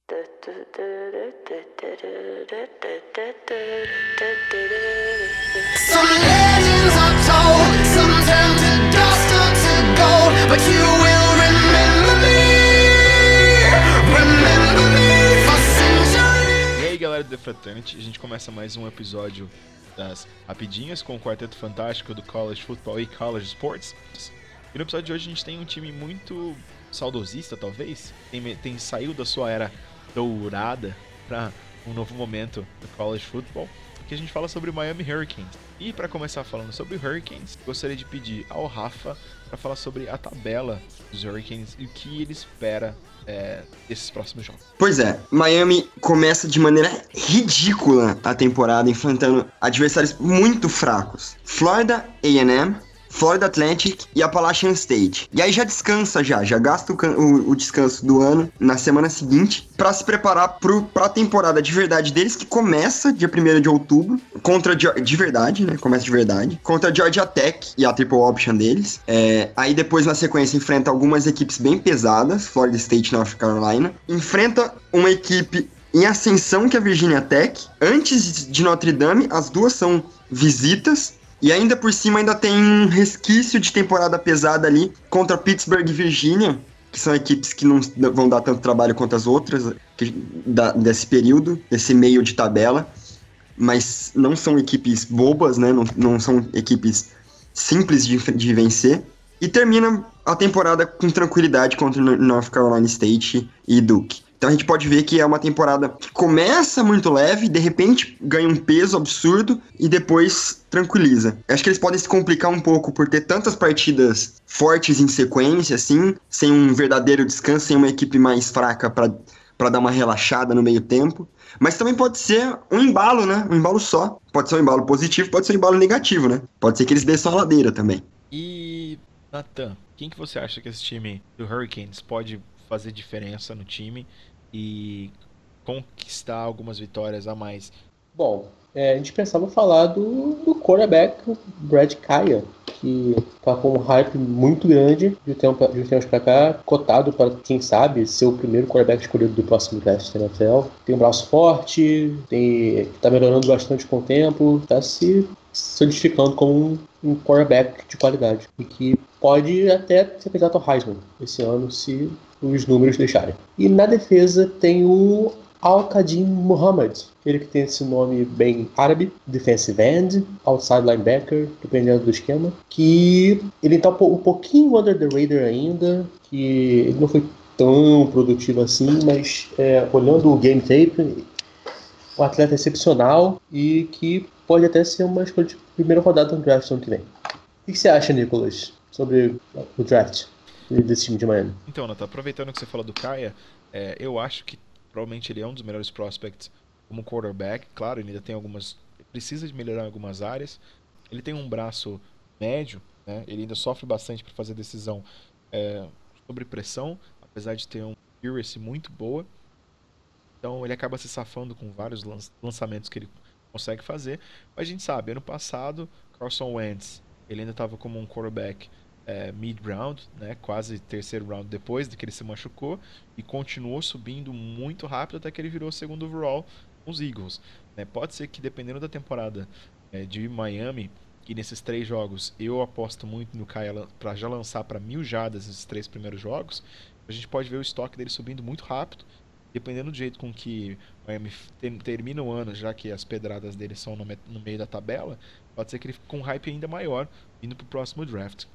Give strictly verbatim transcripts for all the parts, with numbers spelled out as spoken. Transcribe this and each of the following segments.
Some legends are told, some turn to dust or to gold, but you will remember me, remember me for centuries. E aí galera do The Fraternity, a gente começa mais um episódio das Rapidinhas com o Quarteto Fantástico do College Football e College Sports. E no episódio de hoje a gente tem um time muito saudosista, talvez, tem, tem saiu da sua era dourada para um novo momento do College Football, que a gente fala sobre o Miami Hurricanes. E para começar falando sobre o Hurricanes, gostaria de pedir ao Rafa para falar sobre a tabela dos Hurricanes e o que ele espera é, desses próximos jogos. Pois é, Miami começa de maneira ridícula a temporada, enfrentando adversários muito fracos. Florida A and M, Florida Atlantic e Appalachian State. E aí já descansa já, já gasta o, o, o descanso do ano na semana seguinte para se preparar para a temporada de verdade deles, que começa dia primeiro de outubro, contra de verdade, né? Começa de verdade, contra a Georgia Tech e a triple option deles. É, aí depois na sequência enfrenta algumas equipes bem pesadas, Florida State e North Carolina. Enfrenta uma equipe em ascensão que é a Virginia Tech. Antes de Notre Dame, as duas são visitas. E ainda por cima ainda tem um resquício de temporada pesada ali contra Pittsburgh e Virginia, que são equipes que não vão dar tanto trabalho quanto as outras que, da, desse período, desse meio de tabela. Mas não são equipes bobas, né? Não, não são equipes simples de, de vencer. E termina a temporada com tranquilidade contra North Carolina State e Duke. Então a gente pode ver que é uma temporada que começa muito leve, de repente ganha um peso absurdo e depois tranquiliza. Acho que eles podem se complicar um pouco por ter tantas partidas fortes em sequência, assim, sem um verdadeiro descanso, sem uma equipe mais fraca para para dar uma relaxada no meio tempo. Mas também pode ser um embalo, né? Um embalo só. Pode ser um embalo positivo, pode ser um embalo negativo, né? Pode ser que eles desçam a ladeira também. E, Nathan, quem que você acha que esse time do Hurricanes pode fazer diferença no time e conquistar algumas vitórias a mais? Bom, é, a gente pensava falar do, do quarterback Brad Kaaya, que está com um hype muito grande de tempo, de tempos para cá, cotado para, quem sabe, ser o primeiro quarterback escolhido do próximo draft da N F L. Tem um braço forte, está melhorando bastante com o tempo, está se solidificando como um, um quarterback de qualidade e que pode até ser candidato ao Heisman esse ano, se os números deixarem. E na defesa tem o Al-Qadim Muhammad, ele que tem esse nome bem árabe, defensive end, outside linebacker, dependendo do esquema, que ele tá um pouquinho under the radar ainda, que ele não foi tão produtivo assim, mas é, olhando o game tape, um atleta excepcional e que pode até ser uma escolha de primeira rodada no draft ano que vem. O que você acha, Nicolas, sobre o draft desse time de Miami? Então, Nathan, aproveitando que você falou do Kaaya, é, eu acho que provavelmente ele é um dos melhores prospects como quarterback. Claro, ele ainda tem algumas... precisa de melhorar em algumas áreas. Ele tem um braço médio, né? Ele ainda sofre bastante para fazer decisão é, sobre pressão, apesar de ter um accuracy muito boa. Então ele acaba se safando com vários lançamentos que ele consegue fazer. Mas a gente sabe, ano passado, Carson Wentz, ele ainda estava como um quarterback É, mid-round, né, quase terceiro round depois de que ele se machucou, e continuou subindo muito rápido até que ele virou segundo overall com os Eagles, né. Pode ser que, dependendo da temporada é, de Miami, e nesses três jogos eu aposto muito no Kaaya para já lançar para mil jardas nesses três primeiros jogos, a gente pode ver o estoque dele subindo muito rápido, dependendo do jeito com que Miami termina o ano, já que as pedradas dele são no, no meio da tabela, pode ser que ele fique com um hype ainda maior indo para o próximo draft.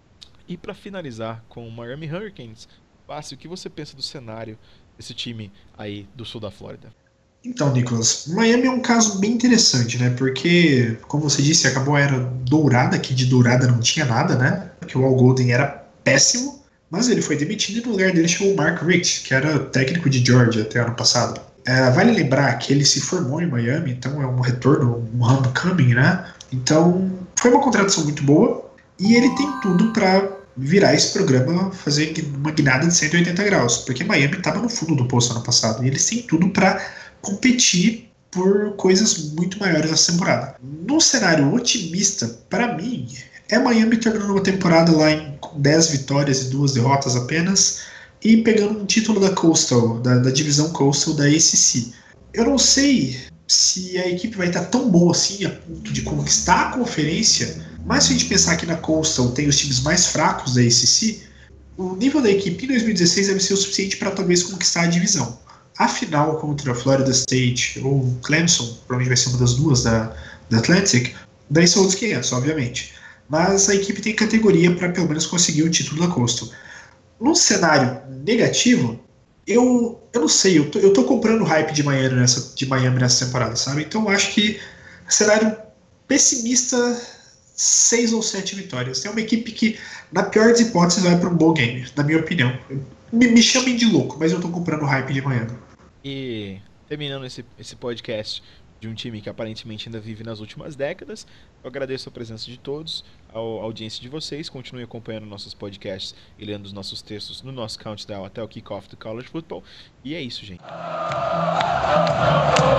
E para finalizar com o Miami Hurricanes, Vassi, o que você pensa do cenário desse time aí do sul da Flórida? Então, Nicolas, Miami é um caso bem interessante, né? Porque, como você disse, acabou a era dourada, que de dourada não tinha nada, né? Porque o Al Golden era péssimo, mas ele foi demitido e no lugar dele chegou o Mark Richt, que era técnico de Georgia até ano passado. É, vale lembrar que ele se formou em Miami, então é um retorno, um homecoming, né? Então, foi uma contratação muito boa e ele tem tudo para virar esse programa, fazer uma guinada de cento e oitenta graus, porque Miami estava no fundo do poço ano passado, e eles têm tudo para competir por coisas muito maiores nessa temporada. Num cenário otimista, para mim, é Miami terminando uma temporada lá em dez vitórias e duas derrotas apenas, e pegando um título da Coastal, da, da divisão Coastal da A C C. Eu não sei se a equipe vai estar tão boa assim a ponto de conquistar a conferência, mas se a gente pensar que na Coastal tem os times mais fracos da A C C, o nível da equipe em dois mil e dezesseis deve ser o suficiente para talvez conquistar a divisão. A final contra a Florida State ou Clemson, provavelmente vai ser uma das duas da, da Atlantic, daí são outros quinhentos, obviamente. Mas a equipe tem categoria para pelo menos conseguir o título da Coastal. Num cenário negativo, eu, eu não sei, eu tô, eu tô comprando hype de Miami, nessa, de Miami nessa temporada, sabe? Então eu acho que cenário pessimista, seis ou sete vitórias. É uma equipe que, na pior das hipóteses, vai para um bowl game, na minha opinião. Me, me chamem de louco, mas eu tô comprando hype de Miami. E terminando esse, esse podcast de um time que aparentemente ainda vive nas últimas décadas, eu agradeço a presença de todos, a audiência de vocês, continue acompanhando nossos podcasts e lendo os nossos textos no nosso countdown até o kickoff do College Football, e é isso, gente.